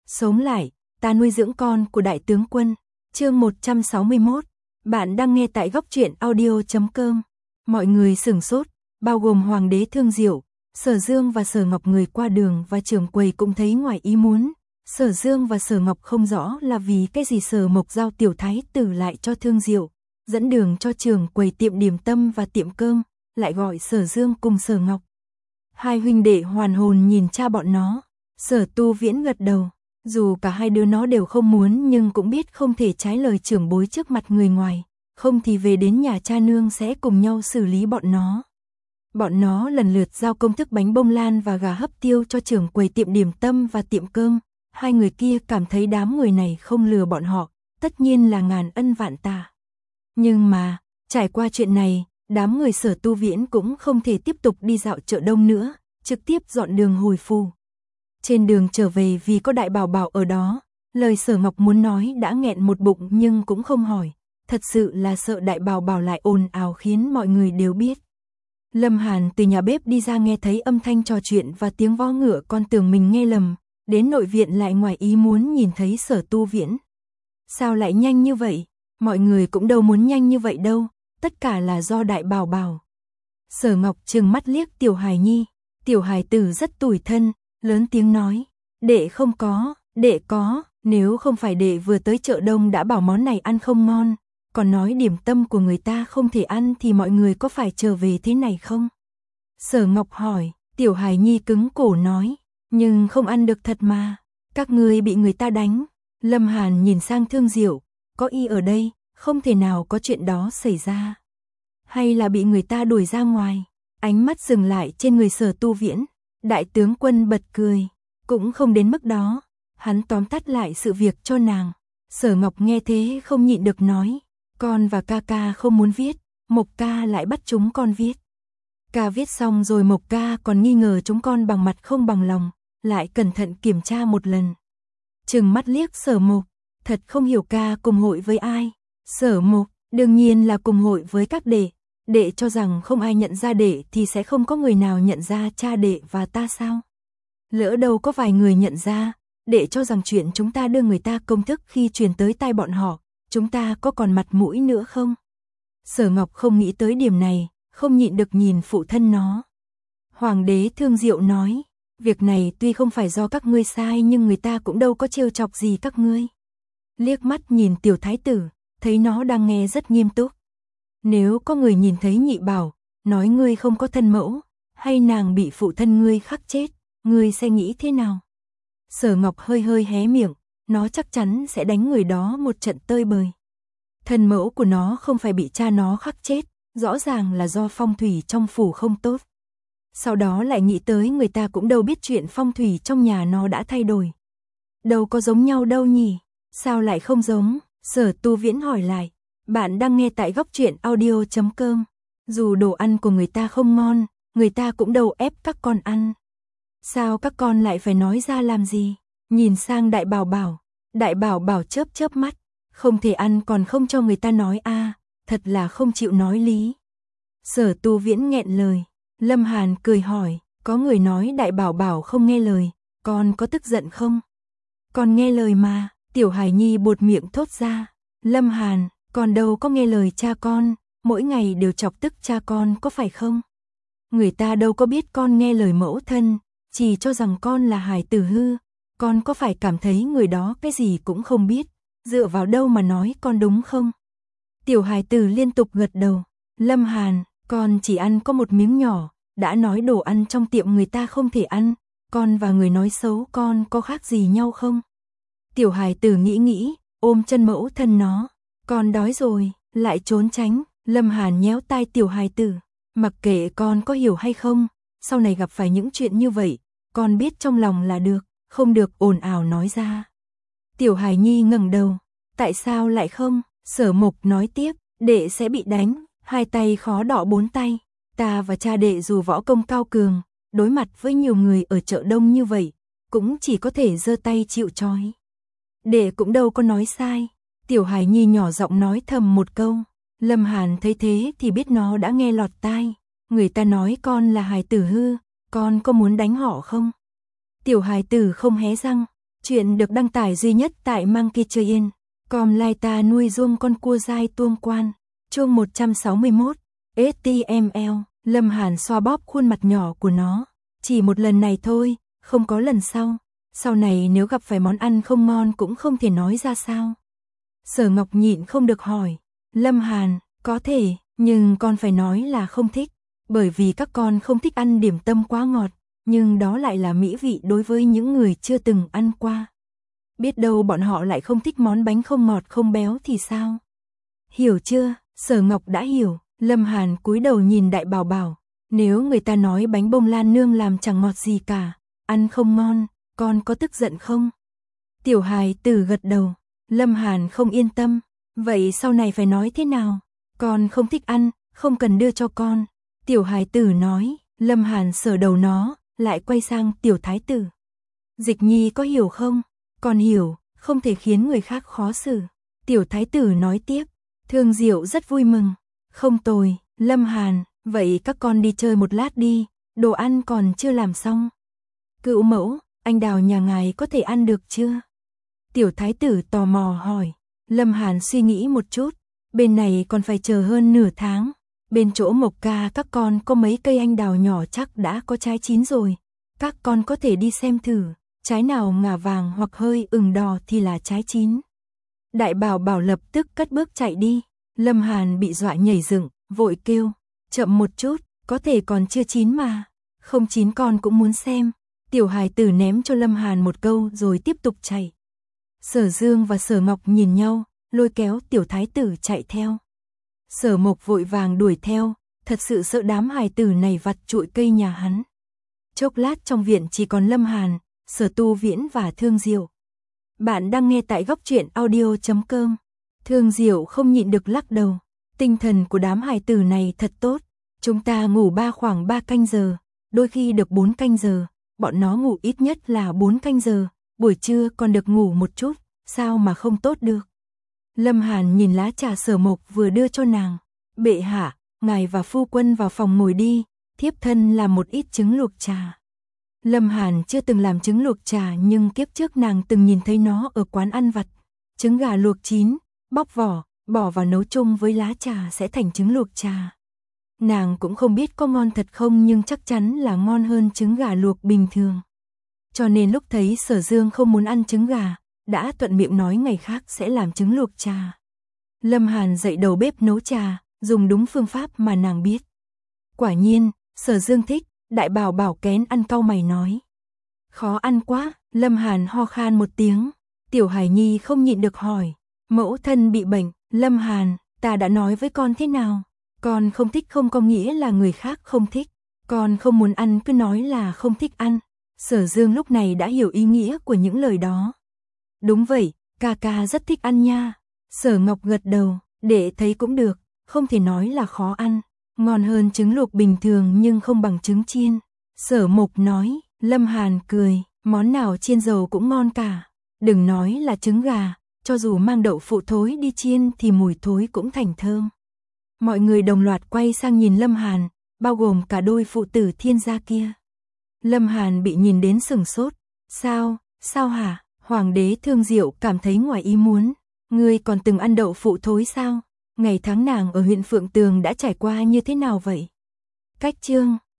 Sống lại, ta nuôi dưỡng con của đại tướng quân. Chương 161. Bạn đang nghe tại góc truyện audio.com. Mọi người sửng sốt, bao gồm Hoàng đế Thương Diệu, Sở Dương và Sở Ngọc. Người qua đường và trưởng quầy cũng thấy ngoài ý muốn. Sở Dương và Sở Ngọc không rõ là vì cái gì Sở Mộc giao tiểu thái tử lại cho Thương Diệu, dẫn đường cho trưởng quầy tiệm điểm tâm và tiệm cơm, lại gọi Sở Dương cùng Sở Ngọc. Hai huynh đệ hoàn hồn nhìn cha bọn nó. Sở Tu Viễn gật đầu, dù cả hai đứa nó đều không muốn nhưng cũng biết không thể trái lời trưởng bối trước mặt người ngoài, không thì về đến nhà cha nương sẽ cùng nhau xử lý bọn nó. Bọn nó lần lượt giao công thức bánh bông lan và gà hấp tiêu cho trưởng quầy tiệm điểm tâm và tiệm cơm. Hai người kia cảm thấy đám người này không lừa bọn họ, tất nhiên là ngàn ân vạn tạ. Nhưng mà, trải qua chuyện này, đám người Sở Tu Viễn cũng không thể tiếp tục đi dạo chợ đông nữa, trực tiếp dọn đường hồi phủ. Trên đường trở về vì có Đại Bảo Bảo ở đó, lời Sở Ngọc muốn nói đã nghẹn một bụng nhưng cũng không hỏi, thật sự là sợ Đại Bảo Bảo lại ồn ào khiến mọi người đều biết. Lâm Hàn từ nhà bếp đi ra nghe thấy âm thanh trò chuyện và tiếng vó ngựa, con tưởng mình nghe lầm, đến nội viện lại ngoài ý muốn nhìn thấy Sở Tu Viễn. Sao lại nhanh như vậy? Mọi người cũng đâu muốn nhanh như vậy đâu, tất cả là do Đại Bảo Bảo. Sở Ngọc trừng mắt liếc Tiểu Hài Nhi, Tiểu Hài tử rất tủi thân, lớn tiếng nói, đệ không có, đệ có, nếu không phải đệ vừa tới chợ đông đã bảo món này ăn không ngon, còn nói điểm tâm của người ta không thể ăn thì mọi người có phải trở về thế này không? Sở Ngọc hỏi, Tiểu Hài Nhi cứng cổ nói, nhưng không ăn được thật mà, các ngươi bị người ta đánh. Lâm Hàn nhìn sang Thương Diệu, có y ở đây, không thể nào có chuyện đó xảy ra. Hay là bị người ta đuổi ra ngoài? Ánh mắt dừng lại trên người Sở Tu Viễn, đại tướng quân bật cười, cũng không đến mức đó, hắn tóm tắt lại sự việc cho nàng. Sở Ngọc nghe thế không nhịn được nói, con và ca ca không muốn viết, Mộc ca lại bắt chúng con viết. Ca viết xong rồi Mộc ca còn nghi ngờ chúng con bằng mặt không bằng lòng, lại cẩn thận kiểm tra một lần. Trừng mắt liếc Sở Mộc, thật không hiểu ca cùng hội với ai. Sở Mộc, đương nhiên là cùng hội với các đệ. Đệ cho rằng không ai nhận ra đệ thì sẽ không có người nào nhận ra cha đệ và ta sao? Lỡ đâu có vài người nhận ra, đệ cho rằng chuyện chúng ta đưa người ta công thức khi truyền tới tai bọn họ, chúng ta có còn mặt mũi nữa không? Sở Ngọc không nghĩ tới điểm này, không nhịn được nhìn phụ thân nó. Hoàng đế Thương Diệu nói, việc này tuy không phải do các ngươi sai nhưng người ta cũng đâu có trêu chọc gì các ngươi. Liếc mắt nhìn Tiểu Thái tử, thấy nó đang nghe rất nghiêm túc. Nếu có người nhìn thấy Nhị Bảo, nói ngươi không có thân mẫu, hay nàng bị phụ thân ngươi khắc chết, ngươi sẽ nghĩ thế nào? Sở Ngọc hơi hơi hé miệng, nó chắc chắn sẽ đánh người đó một trận tơi bời. Thân mẫu của nó không phải bị cha nó khắc chết, rõ ràng là do phong thủy trong phủ không tốt. Sau đó lại nghĩ tới người ta cũng đâu biết chuyện phong thủy trong nhà nó đã thay đổi. Đâu có giống nhau đâu nhỉ? Sao lại không giống? Sở Tu Viễn hỏi lại. Bạn đang nghe tại góc truyện audio.com. Dù đồ ăn của người ta không ngon, người ta cũng đâu ép các con ăn. Sao các con lại phải nói ra làm gì? Nhìn sang Đại Bảo Bảo. Đại Bảo Bảo chớp chớp mắt. Không thể ăn còn không cho người ta nói a, thật là không chịu nói lý. Sở Tu Viễn nghẹn lời. Lâm Hàn cười hỏi, có người nói Đại Bảo Bảo không nghe lời, con có tức giận không? Con nghe lời mà, Tiểu Hài Nhi buột miệng thốt ra. Lâm Hàn, con đâu có nghe lời cha con, mỗi ngày đều chọc tức cha con có phải không? Người ta đâu có biết con nghe lời mẫu thân, chỉ cho rằng con là hài tử hư, con có phải cảm thấy người đó cái gì cũng không biết, dựa vào đâu mà nói con đúng không? Tiểu hài tử liên tục gật đầu. Lâm Hàn, con chỉ ăn có một miếng nhỏ, đã nói đồ ăn trong tiệm người ta không thể ăn, con và người nói xấu con có khác gì nhau không? Tiểu hài tử nghĩ, ôm chân mẫu thân nó, con đói rồi, lại trốn tránh. Lâm Hàn nhéo tai Tiểu hài tử, mặc kệ con có hiểu hay không, sau này gặp phải những chuyện như vậy, con biết trong lòng là được, không được ồn ào nói ra. Tiểu Hài Nhi ngẩng đầu, tại sao lại không? Sở Mộc nói tiếp, đệ sẽ bị đánh, hai tay khó đọ bốn tay, ta và cha đệ dù võ công cao cường, đối mặt với nhiều người ở chợ đông như vậy, cũng chỉ có thể giơ tay chịu trói. Đệ cũng đâu có nói sai. Tiểu Hài Nhi nhỏ giọng nói thầm một câu. Lâm Hàn thấy thế thì biết nó đã nghe lọt tai. Người ta nói con là hài tử hư, con có muốn đánh họ không? Tiểu hài tử không hé răng, Chuyện được đăng tải duy nhất tại monkeytrain.com. Lai ta nuôi ruông con cua dai tuông quan. Chương 161. HTML. Lâm Hàn xoa bóp khuôn mặt nhỏ của nó. Chỉ một lần này thôi, không có lần sau. Sau này nếu gặp phải món ăn không ngon cũng không thể nói ra sao. Sở Ngọc nhịn không được hỏi. Lâm Hàn, có thể, nhưng con phải nói là không thích. Bởi vì các con không thích ăn điểm tâm quá ngọt. Nhưng đó lại là mỹ vị đối với những người chưa từng ăn qua. Biết đâu bọn họ lại không thích món bánh không ngọt không béo thì sao? Hiểu chưa? Sở Ngọc đã hiểu. Lâm Hàn cúi đầu nhìn Đại Bảo Bảo. Nếu người ta nói bánh bông lan nương làm chẳng ngọt gì cả, ăn không ngon, con có tức giận không? Tiểu hài tử gật đầu. Lâm Hàn không yên tâm. Vậy sau này phải nói thế nào? Con không thích ăn, không cần đưa cho con. Tiểu hài tử nói. Lâm Hàn sờ đầu nó, lại quay sang Tiểu thái tử. Dịch Nhi có hiểu không? Con hiểu, không thể khiến người khác khó xử. Tiểu thái tử nói tiếp. Thương Diệu rất vui mừng. Không tồi, Lâm Hàn, vậy các con đi chơi một lát đi, đồ ăn còn chưa làm xong. Cựu mẫu, anh đào nhà ngài có thể ăn được chưa? Tiểu thái tử tò mò hỏi. Lâm Hàn suy nghĩ một chút, bên này còn phải chờ hơn nửa tháng. Bên chỗ Mộc ca các con có mấy cây anh đào nhỏ chắc đã có trái chín rồi. Các con có thể đi xem thử, trái nào ngả vàng hoặc hơi ửng đỏ thì là trái chín. Đại Bảo Bảo lập tức cất bước chạy đi. Lâm Hàn bị dọa nhảy dựng, vội kêu. Chậm một chút, có thể còn chưa chín mà. Không chín con cũng muốn xem. Tiểu hài tử ném cho Lâm Hàn một câu rồi tiếp tục chạy. Sở Dương và Sở Ngọc nhìn nhau, lôi kéo Tiểu thái tử chạy theo. Sở Mộc vội vàng đuổi theo, thật sự sợ đám hài tử này vặt trụi cây nhà hắn. Chốc lát trong viện chỉ còn Lâm Hàn, Sở Tu Viễn và Thương Diệu. Bạn đang nghe tại góc truyện audio.com. Thương Diệu không nhịn được lắc đầu. Tinh thần của đám hài tử này thật tốt. Chúng ta ngủ khoảng 3 canh giờ, đôi khi được 4 canh giờ. Bọn nó ngủ ít nhất là 4 canh giờ, buổi trưa còn được ngủ một chút, sao mà không tốt được. Lâm Hàn nhìn lá trà Sở Mộc vừa đưa cho nàng. Bệ hạ, ngài và phu quân vào phòng ngồi đi, thiếp thân làm một ít trứng luộc trà. Lâm Hàn chưa từng làm trứng luộc trà nhưng kiếp trước nàng từng nhìn thấy nó ở quán ăn vặt. Trứng gà luộc chín, bóc vỏ, bỏ vào nấu chung với lá trà sẽ thành trứng luộc trà. Nàng cũng không biết có ngon thật không nhưng chắc chắn là ngon hơn trứng gà luộc bình thường. Cho nên lúc thấy Sở Dương không muốn ăn trứng gà, đã thuận miệng nói ngày khác sẽ làm trứng luộc trà. Lâm Hàn dậy đầu bếp nấu trà, dùng đúng phương pháp mà nàng biết. Quả nhiên, Sở Dương thích. Đại Bảo Bảo kén ăn cau mày nói. Khó ăn quá. Lâm Hàn ho khan một tiếng. Tiểu Hải Nhi không nhịn được hỏi. Mẫu thân bị bệnh. Lâm Hàn, ta đã nói với con thế nào? Con không thích không có nghĩa là người khác không thích. Con không muốn ăn cứ nói là không thích ăn. Sở Dương lúc này đã hiểu ý nghĩa của những lời đó. Đúng vậy, ca ca rất thích ăn nha. Sở Ngọc gật đầu, để thấy cũng được, không thể nói là khó ăn. Ngon hơn trứng luộc bình thường nhưng không bằng trứng chiên. Sở Mộc nói. Lâm Hàn cười. Món nào chiên dầu cũng ngon cả. Đừng nói là trứng gà, cho dù mang đậu phụ thối đi chiên thì mùi thối cũng thành thơm. Mọi người đồng loạt quay sang nhìn Lâm Hàn, bao gồm cả đôi phụ tử Thiên gia kia. Lâm Hàn bị nhìn đến sửng sốt. Sao hả? Hoàng đế Thương Diệu cảm thấy ngoài ý muốn. Ngươi còn từng ăn đậu phụ thối sao? Ngày tháng nàng ở huyện Phượng Tường đã trải qua như thế nào vậy? Cách chương